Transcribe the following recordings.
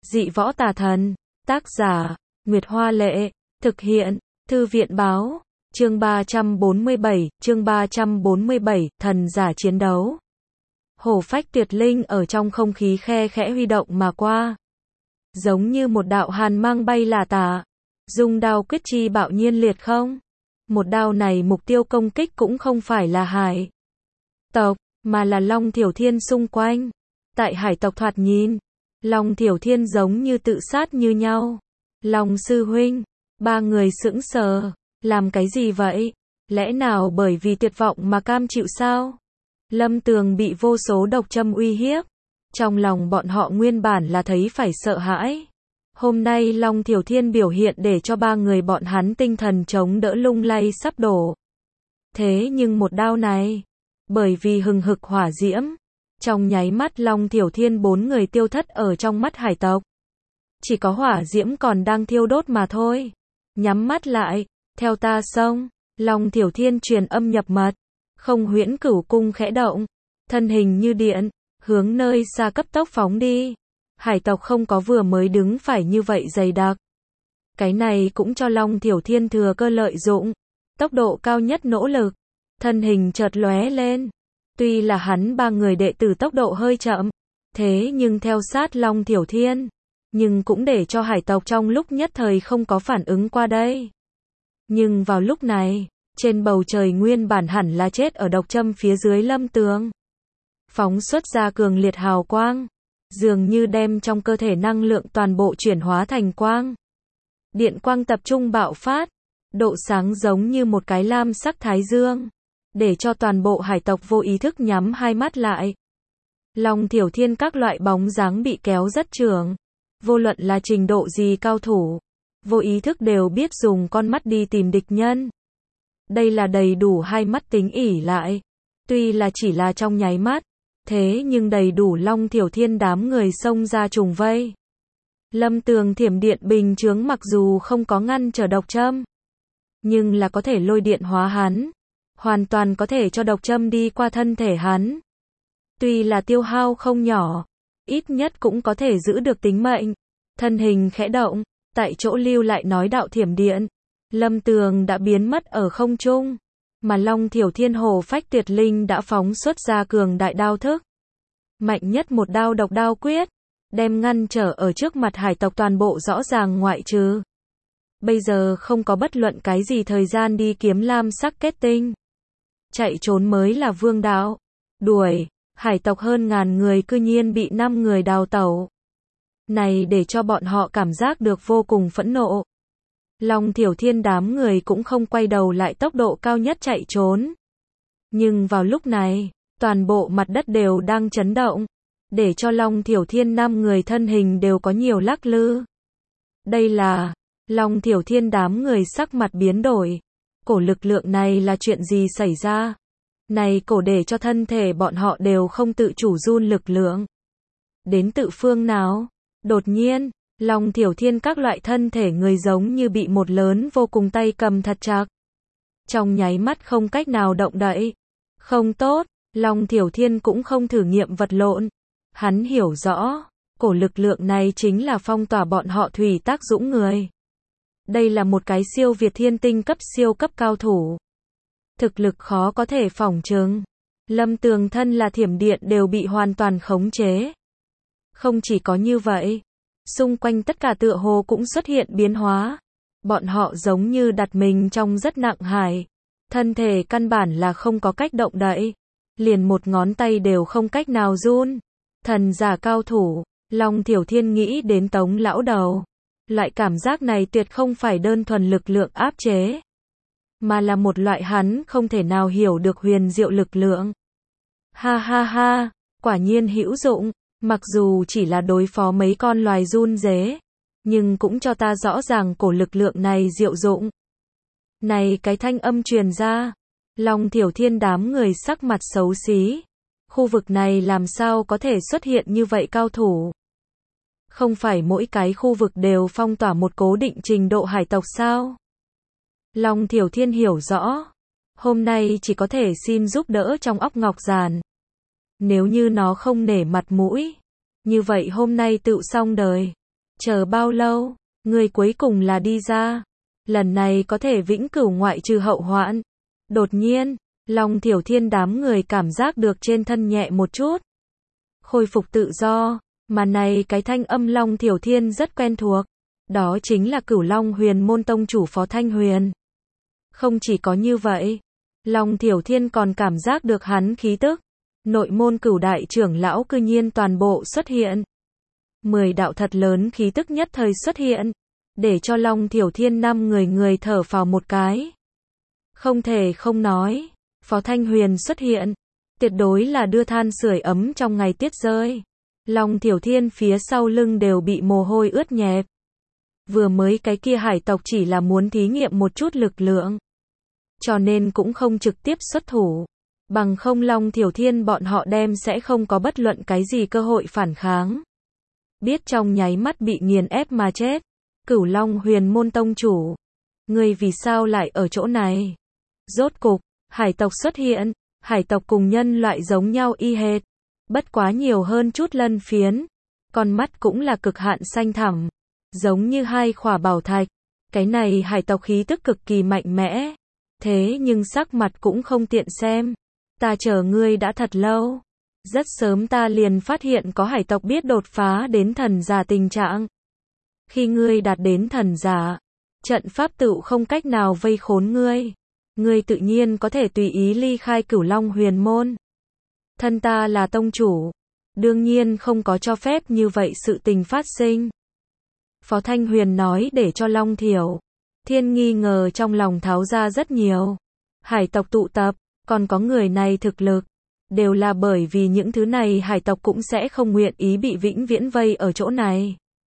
Dị võ tà thần. Tác giả, Nguyệt Hoa Lệ. Thực hiện, Thư viện Báo. Chương 347, thần giả chiến đấu. Hổ phách tuyệt linh ở trong không khí khe khẽ huy động mà qua. Giống như một đạo hàn mang bay là tả. Dung đao quyết chi bạo nhiên liệt không. Một đao này mục tiêu công kích cũng không phải là hải tộc, mà là Long Thiểu Thiên xung quanh. Tại hải tộc thoạt nhìn, Long Thiểu Thiên giống như tự sát như nhau. Long sư huynh, ba người sững sờ, làm cái gì vậy? Lẽ nào bởi vì tuyệt vọng mà cam chịu sao? Lâm Tường bị vô số độc châm uy hiếp. Trong lòng bọn họ nguyên bản là thấy phải sợ hãi. Hôm nay Long Thiểu Thiên biểu hiện để cho ba người bọn hắn tinh thần chống đỡ lung lay sắp đổ. Thế nhưng một đao này, bởi vì hừng hực hỏa diễm, trong nháy mắt Long Thiểu Thiên bốn người tiêu thất ở trong mắt hải tộc. Chỉ có hỏa diễm còn đang thiêu đốt mà thôi. Nhắm mắt lại, theo ta xông. Long Thiểu Thiên truyền âm nhập mật. Không huyễn cửu cung khẽ động. Thân hình như điện, hướng nơi xa cấp tốc phóng đi. Hải tộc không có vừa mới đứng phải như vậy dày đặc. Cái này cũng cho Long Thiểu Thiên thừa cơ lợi dụng. Tốc độ cao nhất nỗ lực. Thân hình chợt lóe lên. Tuy là hắn ba người đệ tử tốc độ hơi chậm. Thế nhưng theo sát Long Thiểu Thiên. Nhưng cũng để cho hải tộc trong lúc nhất thời không có phản ứng qua đây. Nhưng vào lúc này, trên bầu trời nguyên bản hẳn là chết ở độc châm phía dưới Lâm Tường. Phóng xuất ra cường liệt hào quang. Dường như đem trong cơ thể năng lượng toàn bộ chuyển hóa thành quang. Điện quang tập trung bạo phát. Độ sáng giống như một cái lam sắc thái dương. Để cho toàn bộ hải tộc vô ý thức nhắm hai mắt lại. Long Thiểu Thiên các loại bóng dáng bị kéo rất trường. Vô luận là trình độ gì cao thủ, vô ý thức đều biết dùng con mắt đi tìm địch nhân. Đây là đầy đủ hai mắt tính ỉ lại. Tuy là chỉ là trong nháy mắt, thế nhưng đầy đủ Long Thiểu Thiên đám người xông ra trùng vây. Lâm Tường thiểm điện bình chướng mặc dù không có ngăn trở độc châm, nhưng là có thể lôi điện hóa hắn. Hoàn toàn có thể cho độc châm đi qua thân thể hắn. Tuy là tiêu hao không nhỏ, ít nhất cũng có thể giữ được tính mệnh. Thân hình khẽ động, tại chỗ lưu lại nói đạo thiểm điện. Lâm Tường đã biến mất ở không trung, mà Long Thiểu Thiên hổ phách tuyệt linh đã phóng xuất ra cường đại đao thức. Mạnh nhất một đao độc đao quyết, đem ngăn trở ở trước mặt hải tộc toàn bộ rõ ràng ngoại trừ. Bây giờ không có bất luận cái gì thời gian đi kiếm lam sắc kết tinh. Chạy trốn mới là vương đạo. Đuổi. Hải tộc hơn ngàn người cư nhiên bị 5 người đào tẩu. Này để cho bọn họ cảm giác được vô cùng phẫn nộ. Long Thiểu Thiên đám người cũng không quay đầu lại tốc độ cao nhất chạy trốn. Nhưng vào lúc này, toàn bộ mặt đất đều đang chấn động. Để cho Long Thiểu Thiên 5 người thân hình đều có nhiều lắc lư. Đây là, Long Thiểu Thiên đám người sắc mặt biến đổi. Cổ lực lượng này là chuyện gì xảy ra? Này cổ để cho thân thể bọn họ đều không tự chủ run lực lượng. Đến tự phương nào? Đột nhiên, Long Thiểu Thiên các loại thân thể người giống như bị một lớn vô cùng tay cầm thật chặt. Trong nháy mắt không cách nào động đậy. Không tốt, Long Thiểu Thiên cũng không thử nghiệm vật lộn. Hắn hiểu rõ, cổ lực lượng này chính là phong tỏa bọn họ thủy tác dũng người. Đây là một cái siêu việt thiên tinh cấp siêu cấp cao thủ. Thực lực khó có thể phỏng chừng. Lâm Tường thân là thiểm điện đều bị hoàn toàn khống chế. Không chỉ có như vậy, xung quanh tất cả tựa hồ cũng xuất hiện biến hóa. Bọn họ giống như đặt mình trong rất nặng hải. Thân thể căn bản là không có cách động đậy. Liền một ngón tay đều không cách nào run. Thần giả cao thủ, Long Thiểu Thiên nghĩ đến Tống lão đầu. Loại cảm giác này tuyệt không phải đơn thuần lực lượng áp chế, mà là một loại hắn không thể nào hiểu được huyền diệu lực lượng. Ha ha ha, quả nhiên hữu dụng, mặc dù chỉ là đối phó mấy con loài run rế, nhưng cũng cho ta rõ ràng cổ lực lượng này diệu dụng. Này cái thanh âm truyền ra, Long Thiểu Thiên đám người sắc mặt xấu xí. Khu vực này làm sao có thể xuất hiện như vậy cao thủ? Không phải mỗi cái khu vực đều phong tỏa một cố định trình độ hải tộc sao? Long Thiểu Thiên hiểu rõ. Hôm nay chỉ có thể xin giúp đỡ trong óc ngọc giản. Nếu như nó không nể mặt mũi, như vậy hôm nay tự xong đời. Chờ bao lâu, người cuối cùng là đi ra. Lần này có thể vĩnh cửu ngoại trừ hậu hoạn. Đột nhiên, Long Thiểu Thiên đám người cảm giác được trên thân nhẹ một chút. Khôi phục tự do, mà này cái thanh âm Long Thiểu Thiên rất quen thuộc. Đó chính là Cửu Long Huyền Môn tông chủ Phó Thanh Huyền. Không chỉ có như vậy, Long Thiểu Thiên còn cảm giác được hắn khí tức. Nội môn Cửu đại trưởng lão cư nhiên toàn bộ xuất hiện. 10 đạo thật lớn khí tức nhất thời xuất hiện, để cho Long Thiểu Thiên 5 người thở phào một cái. Không thể không nói, Phó Thanh Huyền xuất hiện, tuyệt đối là đưa than sưởi ấm trong ngày tuyết rơi. Long Thiểu Thiên phía sau lưng đều bị mồ hôi ướt nhẹp. Vừa mới cái kia hải tộc chỉ là muốn thí nghiệm một chút lực lượng, cho nên cũng không trực tiếp xuất thủ. Bằng không Long Thiểu Thiên bọn họ đem sẽ không có bất luận cái gì cơ hội phản kháng. Biết trong nháy mắt bị nghiền ép mà chết. Cửu Long Huyền Môn tông chủ, ngươi vì sao lại ở chỗ này? Rốt cục, hải tộc xuất hiện. Hải tộc cùng nhân loại giống nhau y hệt, bất quá nhiều hơn chút lân phiến. Con mắt cũng là cực hạn xanh thẳm, giống như hai khỏa bảo thạch. Cái này hải tộc khí tức cực kỳ mạnh mẽ. Thế nhưng sắc mặt cũng không tiện xem. Ta chờ ngươi đã thật lâu. Rất sớm ta liền phát hiện có hải tộc biết đột phá đến thần giả tình trạng. Khi ngươi đạt đến thần giả, trận pháp tựu không cách nào vây khốn ngươi. Ngươi tự nhiên có thể tùy ý ly khai Cửu Long Huyền Môn. Thân ta là tông chủ, đương nhiên không có cho phép như vậy sự tình phát sinh. Phó Thanh Huyền nói để cho Long Thiểu Thiên nghi ngờ trong lòng tháo ra rất nhiều. Hải tộc tụ tập, còn có người này thực lực, đều là bởi vì những thứ này hải tộc cũng sẽ không nguyện ý bị vĩnh viễn vây ở chỗ này.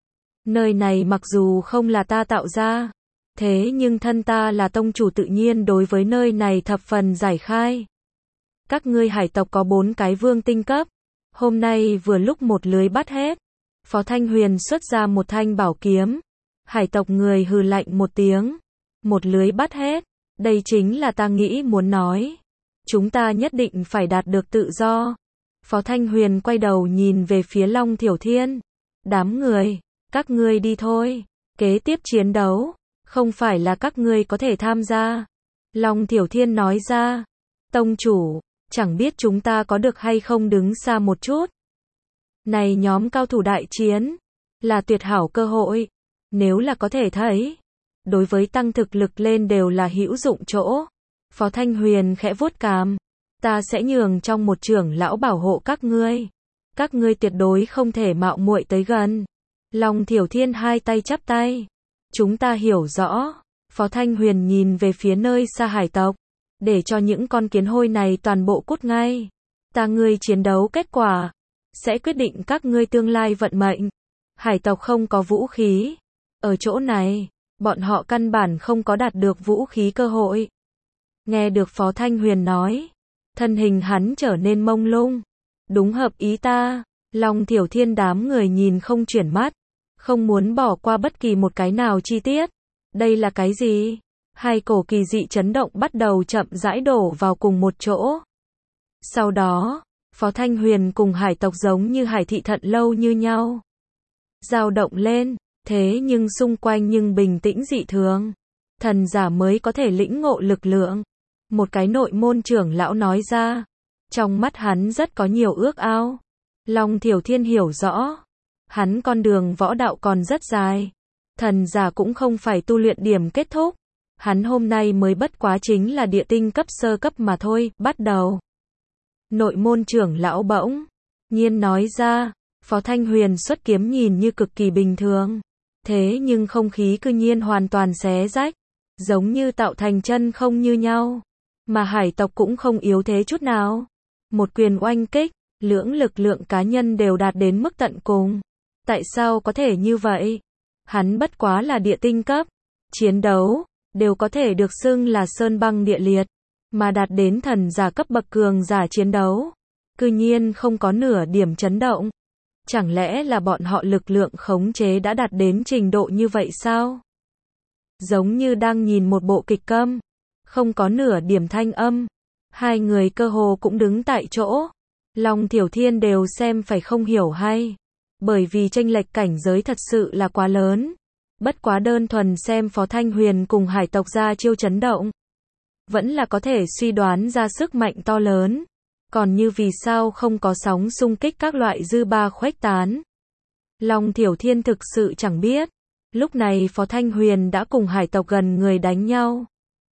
Nơi này mặc dù không là ta tạo ra, thế nhưng thân ta là tông chủ tự nhiên đối với nơi này thập phần giải khai. Các ngươi hải tộc có 4 cái vương tinh cấp, hôm nay vừa lúc một lưới bắt hết. Phó Thanh Huyền xuất ra một thanh bảo kiếm. Hải tộc người hừ lạnh một tiếng. Một lưới bắt hết, đây chính là ta nghĩ muốn nói. Chúng ta nhất định phải đạt được tự do. Phó Thanh Huyền quay đầu nhìn về phía Long Thiểu Thiên. Đám người, các ngươi đi thôi. Kế tiếp chiến đấu, không phải là các ngươi có thể tham gia. Long Thiểu Thiên nói ra. Tông chủ, chẳng biết chúng ta có được hay không đứng xa một chút. Này nhóm cao thủ đại chiến, là tuyệt hảo cơ hội. Nếu là có thể thấy, đối với tăng thực lực lên đều là hữu dụng chỗ. Phó Thanh Huyền khẽ vuốt cằm. Ta sẽ nhường trong một trưởng lão bảo hộ các ngươi. Các ngươi tuyệt đối không thể mạo muội tới gần. Long Thiểu Thiên hai tay chắp tay. Chúng ta hiểu rõ. Phó Thanh Huyền nhìn về phía nơi xa hải tộc. Để cho những con kiến hôi này toàn bộ cút ngay. Ta ngươi chiến đấu kết quả sẽ quyết định các ngươi tương lai vận mệnh. Hải tộc không có vũ khí. Ở chỗ này, bọn họ căn bản không có đạt được vũ khí cơ hội. Nghe được Phó Thanh Huyền nói, thân hình hắn trở nên mông lung. Đúng hợp ý ta. Long Thiểu Thiên đám người nhìn không chuyển mắt, không muốn bỏ qua bất kỳ một cái nào chi tiết. Đây là cái gì? Hai cổ kỳ dị chấn động bắt đầu chậm rãi đổ vào cùng một chỗ. Sau đó, Phó Thanh Huyền cùng hải tộc giống như hải thị thận lâu như nhau. Dao động lên, thế nhưng xung quanh nhưng bình tĩnh dị thường. Thần giả mới có thể lĩnh ngộ lực lượng. Một cái nội môn trưởng lão nói ra. Trong mắt hắn rất có nhiều ước ao. Long Thiểu Thiên hiểu rõ. Hắn con đường võ đạo còn rất dài. Thần giả cũng không phải tu luyện điểm kết thúc. Hắn hôm nay mới bất quá chính là địa tinh cấp sơ cấp mà thôi, bắt đầu. Nội môn trưởng lão bỗng nhiên nói ra. Phó Thanh Huyền xuất kiếm nhìn như cực kỳ bình thường. Thế nhưng không khí cư nhiên hoàn toàn xé rách. Giống như tạo thành chân không như nhau. Mà hải tộc cũng không yếu thế chút nào. Một quyền oanh kích, lưỡng lực lượng cá nhân đều đạt đến mức tận cùng. Tại sao có thể như vậy? Hắn bất quá là địa tinh cấp. Chiến đấu, đều có thể được xưng là sơn băng địa liệt. Mà đạt đến thần giả cấp bậc cường giả chiến đấu. Cư nhiên không có nửa điểm chấn động. Chẳng lẽ là bọn họ lực lượng khống chế đã đạt đến trình độ như vậy sao? Giống như đang nhìn một bộ kịch câm. Không có nửa điểm thanh âm. Hai người cơ hồ cũng đứng tại chỗ. Long Thiểu Thiên đều xem phải không hiểu hay. bởi vì chênh lệch cảnh giới thật sự là quá lớn. Bất quá đơn thuần xem Phó Thanh Huyền cùng hải tộc ra chiêu chấn động, vẫn là có thể suy đoán ra sức mạnh to lớn. Còn như vì sao không có sóng xung kích các loại dư ba khuếch tán, Long Thiểu Thiên thực sự chẳng biết. Lúc này Phó Thanh Huyền đã cùng hải tộc gần người đánh nhau.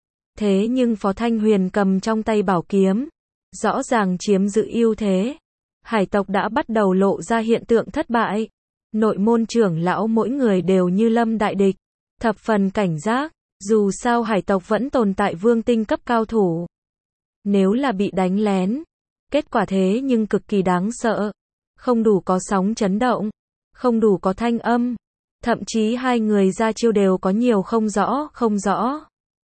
Thế nhưng Phó Thanh Huyền cầm trong tay bảo kiếm, rõ ràng chiếm giữ ưu thế. Hải tộc đã bắt đầu lộ ra hiện tượng thất bại. Nội môn trưởng lão mỗi người đều như lâm đại địch, thập phần cảnh giác, dù sao hải tộc vẫn tồn tại vương tinh cấp cao thủ. Nếu là bị đánh lén, kết quả thế nhưng cực kỳ đáng sợ. Không đủ có sóng chấn động, không đủ có thanh âm, thậm chí hai người ra chiêu đều có nhiều không rõ.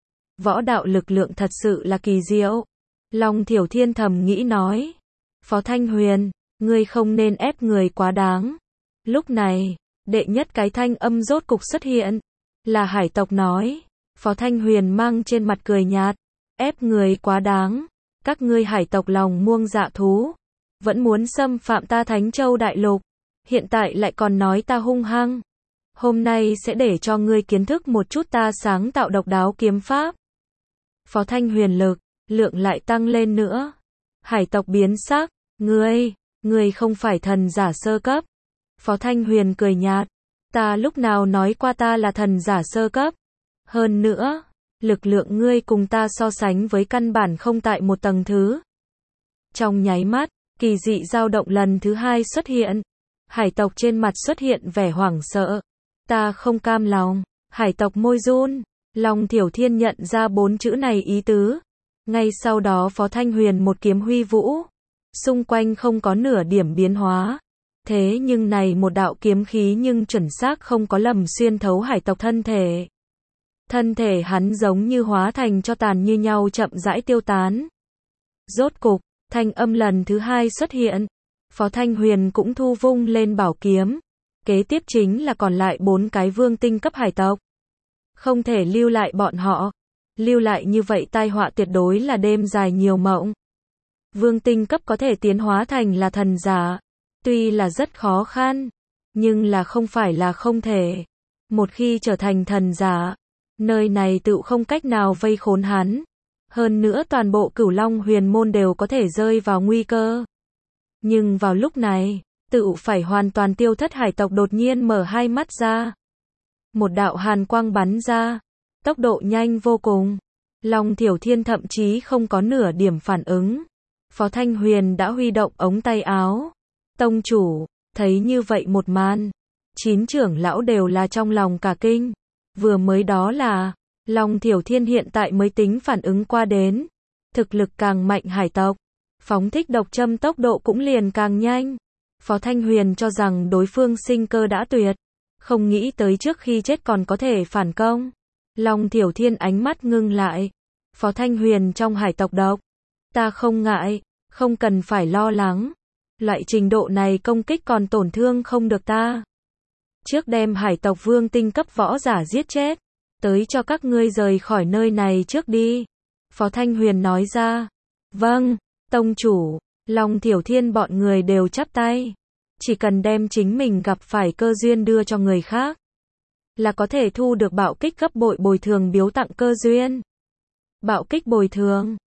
Võ đạo lực lượng thật sự là kỳ diệu. Long Thiểu Thiên thầm nghĩ nói. Phó Thanh Huyền, ngươi không nên ép người quá đáng. Lúc này, đệ nhất cái thanh âm rốt cục xuất hiện. Là hải tộc nói. Phó Thanh Huyền mang trên mặt cười nhạt. Ép người quá đáng. Các ngươi hải tộc lòng muông dạ thú. Vẫn muốn xâm phạm ta Thánh Châu Đại Lục. Hiện tại lại còn nói ta hung hăng. Hôm nay sẽ để cho ngươi kiến thức một chút ta sáng tạo độc đáo kiếm pháp. Phó Thanh Huyền lực, lượng lại tăng lên nữa. Hải tộc biến sắc. Ngươi không phải thần giả sơ cấp. Phó Thanh Huyền cười nhạt. Ta lúc nào nói qua ta là thần giả sơ cấp. Hơn nữa, lực lượng ngươi cùng ta so sánh với căn bản không tại một tầng thứ. Trong nháy mắt, kỳ dị dao động lần thứ hai xuất hiện. Hải tộc trên mặt xuất hiện vẻ hoảng sợ. Ta không cam lòng. Hải tộc môi run. Long Thiểu Thiên nhận ra 4 chữ này ý tứ. Ngay sau đó Phó Thanh Huyền một kiếm huy vũ. Xung quanh không có nửa điểm biến hóa. Thế nhưng này một đạo kiếm khí nhưng chuẩn xác không có lầm xuyên thấu hải tộc thân thể. Thân thể hắn giống như hóa thành tro tàn như nhau chậm rãi tiêu tán. Rốt cục, thanh âm lần thứ hai xuất hiện. Phó Thanh Huyền cũng thu vung lên bảo kiếm. Kế tiếp chính là còn lại 4 cái vương tinh cấp hải tộc. Không thể lưu lại bọn họ. Lưu lại như vậy tai họa tuyệt đối là đêm dài nhiều mộng. Vương tinh cấp có thể tiến hóa thành là thần giả. Tuy là rất khó khăn, nhưng là không phải là không thể. Một khi trở thành thần giả, nơi này tự không cách nào vây khốn hắn. Hơn nữa toàn bộ Cửu Long Huyền môn đều có thể rơi vào nguy cơ. Nhưng vào lúc này, tự phải hoàn toàn tiêu thất hải tộc đột nhiên mở hai mắt ra. Một đạo hàn quang bắn ra, tốc độ nhanh vô cùng. Long Thiểu Thiên thậm chí không có nửa điểm phản ứng. Phó Thanh Huyền đã huy động ống tay áo. Tông chủ, thấy như vậy một màn, 9 trưởng lão đều là trong lòng cả kinh. Vừa mới đó là, Long Thiểu Thiên hiện tại mới tính phản ứng qua đến. Thực lực càng mạnh hải tộc, phóng thích độc châm tốc độ cũng liền càng nhanh. Phó Thanh Huyền cho rằng đối phương sinh cơ đã tuyệt, không nghĩ tới trước khi chết còn có thể phản công. Long Thiểu Thiên ánh mắt ngưng lại. Phó Thanh Huyền trong hải tộc độc, ta không ngại, không cần phải lo lắng. Loại trình độ này công kích còn tổn thương không được ta. Trước đem hải tộc vương tinh cấp võ giả giết chết, tới cho các ngươi rời khỏi nơi này trước đi. Phó Thanh Huyền nói ra. Vâng, tông chủ. Long Thiểu Thiên bọn người đều chắp tay. Chỉ cần đem chính mình gặp phải cơ duyên đưa cho người khác, là có thể thu được bạo kích gấp bội bồi thường biếu tặng cơ duyên. Bạo kích bồi thường.